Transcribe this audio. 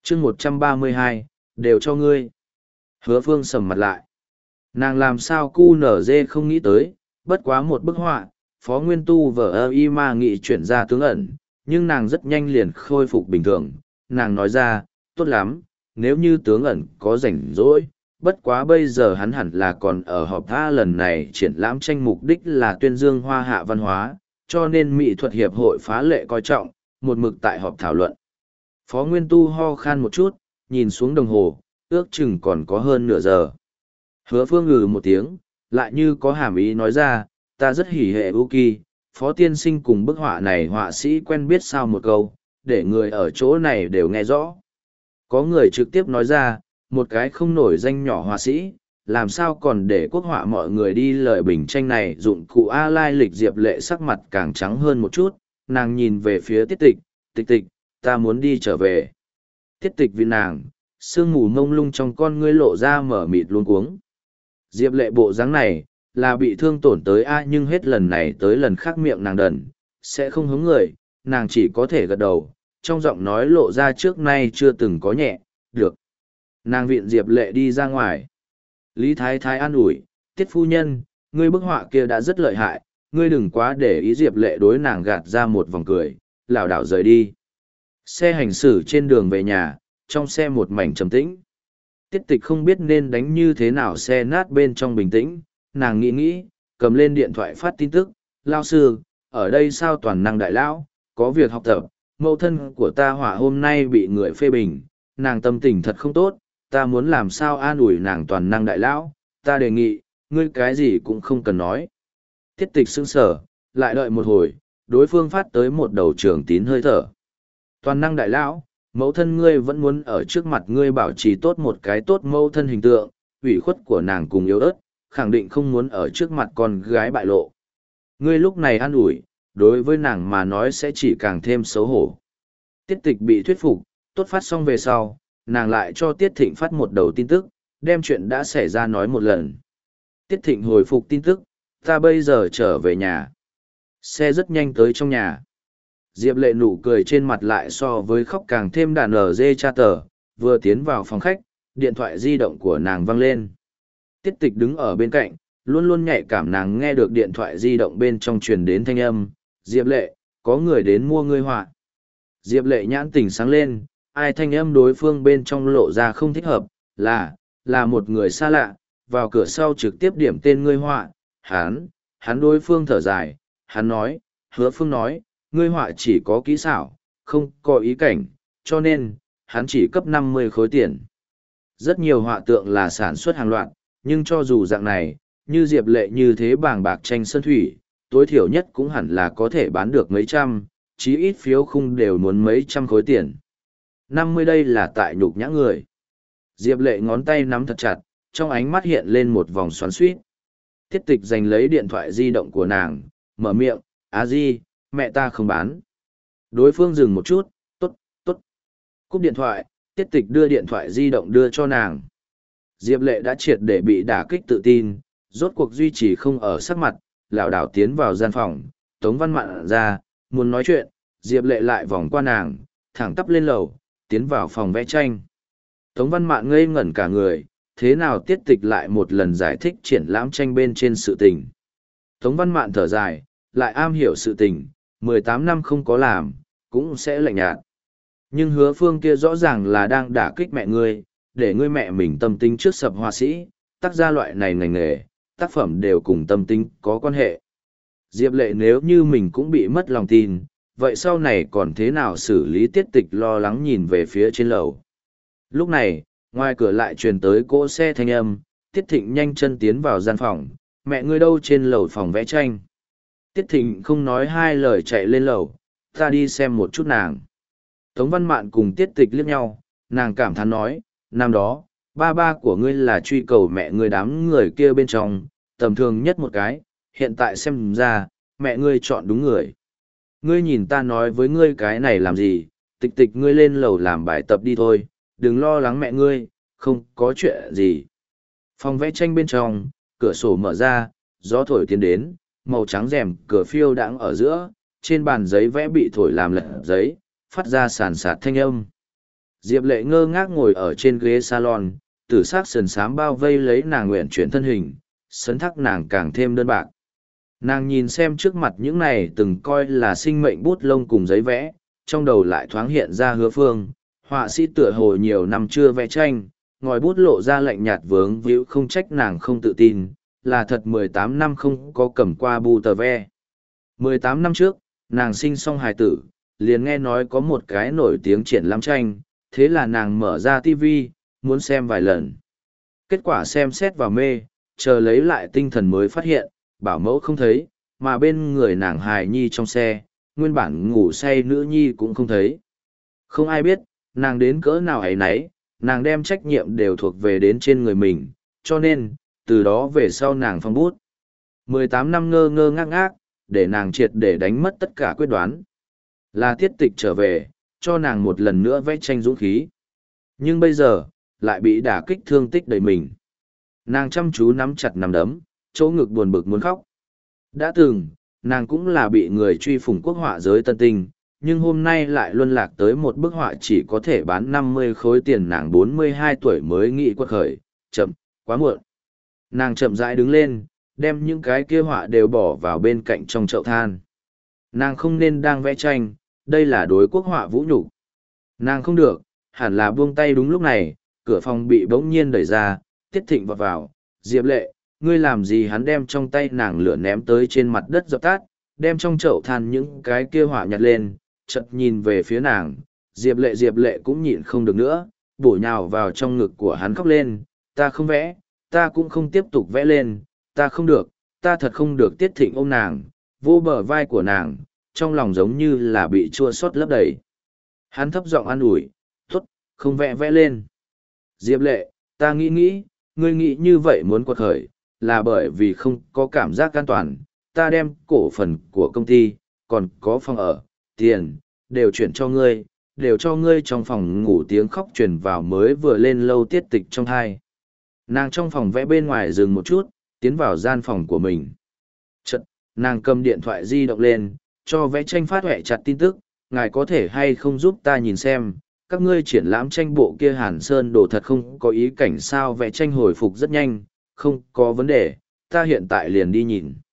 chương 132, đều cho ngươi. Hứa Phương sầm mặt lại. Nàng làm sao cu nở dê không nghĩ tới, bất quá một bức họa, Phó Nguyên Tu vở ơ y ma nghị chuyển ra tướng ẩn, nhưng nàng rất nhanh liền khôi phục bình thường. Nàng nói ra, tốt lắm, nếu như tướng ẩn có rảnh rỗi, bất quá bây giờ hắn hẳn là còn ở họp tha lần này triển lãm tranh mục đích là tuyên dương hoa hạ văn hóa, cho nên Mỹ thuật hiệp hội phá lệ coi trọng, một mực tại họp thảo luận. Phó Nguyên Tu ho khan một chút, nhìn xuống đồng hồ, ước chừng còn có hơn nửa giờ. Hứa Phương ngừ một tiếng, lại như có hàm ý nói ra, ta rất hỉ hệ Uki, Phó tiên sinh cùng bức họa này họa sĩ quen biết sao một câu, để người ở chỗ này đều nghe rõ. Có người trực tiếp nói ra, một cái không nổi danh nhỏ họa sĩ, làm sao còn để quốc họa mọi người đi lời bình tranh này. Dụng cụ A Lai lịch Diệp Lệ sắc mặt càng trắng hơn một chút, nàng nhìn về phía Tiết Tịch, Tịch Tịch, ta muốn đi trở về. Tiết Tịch vì nàng, sương mù mông lung trong con ngươi lộ ra mở mịt luống cuống. Diệp Lệ bộ dáng này, là bị thương tổn tới A, nhưng hết lần này tới lần khác miệng nàng đần, sẽ không hứng người, nàng chỉ có thể gật đầu, trong giọng nói lộ ra trước nay chưa từng có nhẹ, được. Nàng viện Diệp Lệ đi ra ngoài. Lý Thái Thái an ủi, Tiết phu nhân, ngươi bức họa kia đã rất lợi hại, ngươi đừng quá để ý. Diệp Lệ đối nàng gạt ra một vòng cười, lảo đảo rời đi. Xe hành xử trên đường về nhà, trong xe một mảnh trầm tĩnh. Tiết Tịch không biết nên đánh như thế nào xe nát bên trong bình tĩnh, nàng nghĩ, cầm lên điện thoại phát tin tức, lao sư, ở đây sao toàn năng đại lão, có việc học tập, mẫu thân của ta họa hôm nay bị người phê bình, nàng tâm tình thật không tốt, ta muốn làm sao an ủi nàng toàn năng đại lão, ta đề nghị, ngươi cái gì cũng không cần nói. Tiết Tịch sững sờ, lại đợi một hồi, đối phương phát tới một đầu trường tín hơi thở. Toàn năng đại lão, mẫu thân ngươi vẫn muốn ở trước mặt ngươi bảo trì tốt một cái tốt mẫu thân hình tượng, ủy khuất của nàng cùng yếu ớt, khẳng định không muốn ở trước mặt con gái bại lộ. Ngươi lúc này an ủi, đối với nàng mà nói sẽ chỉ càng thêm xấu hổ. Tiết Tịch bị thuyết phục, tốt phát xong về sau, nàng lại cho Tiết Thịnh phát một đầu tin tức, đem chuyện đã xảy ra nói một lần. Tiết Thịnh hồi phục tin tức, ta bây giờ trở về nhà. Xe rất nhanh tới trong nhà. Diệp Lệ nụ cười trên mặt lại so với khóc càng thêm đàn ở dê cha tờ, vừa tiến vào phòng khách, điện thoại di động của nàng vang lên. Tiết Tịch đứng ở bên cạnh, luôn luôn nhạy cảm, nàng nghe được điện thoại di động bên trong truyền đến thanh âm, Diệp Lệ, có người đến mua ngươi họa. Diệp Lệ nhãn tỉnh sáng lên, ai thanh âm đối phương bên trong lộ ra không thích hợp, là một người xa lạ, vào cửa sau trực tiếp điểm tên ngươi họa, hắn đối phương thở dài, hắn nói, Hứa Phương nói, ngươi họa chỉ có kỹ xảo, không có ý cảnh, cho nên, hắn chỉ cấp 50 khối tiền. Rất nhiều họa tượng là sản xuất hàng loạt, nhưng cho dù dạng này, như Diệp Lệ như thế bảng bạc tranh sơn thủy, tối thiểu nhất cũng hẳn là có thể bán được mấy trăm, chí ít phiếu khung đều muốn mấy trăm khối tiền. 50 đây là tại nhục nhã người. Diệp Lệ ngón tay nắm thật chặt, trong ánh mắt hiện lên một vòng xoắn xuýt. Tiết Tịch giành lấy điện thoại di động của nàng, mở miệng, a di, mẹ ta không bán. Đối phương dừng một chút, tốt. Cúp điện thoại, Tiết Tịch đưa điện thoại di động đưa cho nàng. Diệp Lệ đã triệt để bị đả kích tự tin, rốt cuộc duy trì không ở sắc mặt, lảo đảo tiến vào gian phòng, Tống Văn Mạn ra, muốn nói chuyện, Diệp Lệ lại vòng qua nàng, thẳng tắp lên lầu, tiến vào phòng vẽ tranh. Tống Văn Mạn ngây ngẩn cả người, thế nào Tiết Tịch lại một lần giải thích triển lãm tranh bên trên sự tình. Tống Văn Mạn thở dài, lại am hiểu sự tình, 18 năm không có làm, cũng sẽ lạnh nhạt. Nhưng Hứa Phương kia rõ ràng là đang đả kích mẹ ngươi, để ngươi mẹ mình tâm tính trước sập họa sĩ, tác gia loại này ngành nghề, tác phẩm đều cùng tâm tính có quan hệ. Diệp Lệ nếu như mình cũng bị mất lòng tin, vậy sau này còn thế nào xử lý? Tiết Tịch lo lắng nhìn về phía trên lầu. Lúc này, ngoài cửa lại truyền tới cỗ xe thanh âm, Tiết Thịnh nhanh chân tiến vào gian phòng, mẹ ngươi đâu? Trên lầu phòng vẽ tranh. Tiết Thịnh không nói hai lời chạy lên lầu, ta đi xem một chút nàng. Tống Văn Mạn cùng Tiết Tịch liếc nhau, nàng cảm thán nói, năm đó, ba của ngươi là truy cầu mẹ ngươi đám người kia bên trong, tầm thường nhất một cái, hiện tại xem ra, mẹ ngươi chọn đúng người. Ngươi nhìn ta nói với ngươi cái này làm gì, Tịch Tịch ngươi lên lầu làm bài tập đi thôi, đừng lo lắng mẹ ngươi, không có chuyện gì. Phòng vẽ tranh bên trong, cửa sổ mở ra, gió thổi tiến đến, màu trắng rèm cửa phiêu đãng ở giữa, trên bàn giấy vẽ bị thổi làm lật giấy, phát ra sàn sạt thanh âm. Diệp Lệ ngơ ngác ngồi ở trên ghế salon, tử sắc sườn xám bao vây lấy nàng nguyện chuyển thân hình, sấn thắc nàng càng thêm đơn bạc. Nàng nhìn xem trước mặt những này từng coi là sinh mệnh bút lông cùng giấy vẽ, trong đầu lại thoáng hiện ra Hứa Phương, họa sĩ tựa hồ nhiều năm chưa vẽ tranh, ngòi bút lộ ra lạnh nhạt vướng víu, không trách nàng không tự tin, là thật 18 năm không có cầm qua bu tờ ve. 18 năm trước, nàng sinh xong hài tử, liền nghe nói có một cái nổi tiếng triển lãm tranh, thế là nàng mở ra TV, muốn xem vài lần. Kết quả xem xét vào mê, chờ lấy lại tinh thần mới phát hiện, bảo mẫu không thấy, mà bên người nàng hài nhi trong xe, nguyên bản ngủ say nữ nhi cũng không thấy. Không ai biết, nàng đến cỡ nào ấy nấy, nàng đem trách nhiệm đều thuộc về đến trên người mình, cho nên, từ đó về sau nàng phong bút. 18 năm ngơ ngơ ngác ngác, để nàng triệt để đánh mất tất cả quyết đoán. Là Tiết Tịch trở về, cho nàng một lần nữa vẽ tranh dũng khí. Nhưng bây giờ, lại bị đả kích thương tích đầy mình. Nàng chăm chú nắm chặt nắm đấm, chỗ ngực buồn bực muốn khóc. Đã từng, nàng cũng là bị người truy phủng quốc họa giới tân tinh, nhưng hôm nay lại luân lạc tới một bức họa chỉ có thể bán 50 khối tiền. Nàng 42 tuổi mới nghĩ quật khởi, chậm, quá muộn. Nàng chậm rãi đứng lên, đem những cái kia họa đều bỏ vào bên cạnh trong chậu than. Nàng không nên đang vẽ tranh, đây là đối quốc họa vũ nhục. Nàng không được, hẳn là buông tay. Đúng lúc này, cửa phòng bị bỗng nhiên đẩy ra, Tiết Thịnh vọt vào. Diệp Lệ, ngươi làm gì? Hắn đem trong tay nàng lửa ném tới trên mặt đất dập tắt, đem trong chậu than những cái kia họa nhặt lên, chợt nhìn về phía nàng. Diệp Lệ cũng nhịn không được nữa, bổ nhào vào trong ngực của hắn khóc lên. Ta không vẽ, ta cũng không tiếp tục vẽ lên, ta không được, ta thật không được. Tiết Thịnh ôm nàng, vô bờ vai của nàng, trong lòng giống như là bị chua xót lấp đầy. Hắn thấp giọng an ủi, tốt, không vẽ lên. Diệp Lệ, ta nghĩ, ngươi nghĩ như vậy muốn quật khởi, là bởi vì không có cảm giác an toàn. Ta đem cổ phần của công ty, còn có phòng ở, tiền, đều chuyển cho ngươi, đều cho ngươi. Trong phòng ngủ tiếng khóc truyền vào mới vừa lên lâu Tiết Tịch trong thai. Nàng trong phòng vẽ bên ngoài dừng một chút, tiến vào gian phòng của mình. Chật, nàng cầm điện thoại di động lên, cho vẽ tranh phát huệ chặt tin tức, ngài có thể hay không giúp ta nhìn xem, các ngươi triển lãm tranh bộ kia Hàn Sơn đồ thật không có ý cảnh sao? Vẽ tranh hồi phục rất nhanh, không có vấn đề, ta hiện tại liền đi nhìn.